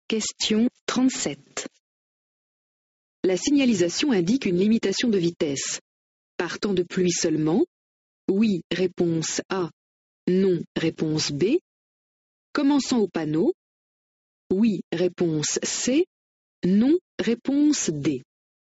Question 37. La signalisation indique une limitation de vitesse. Partant de pluie seulement. Oui, réponse A. Non, réponse B. Commençant au panneau. Oui, réponse C. Non, réponse D.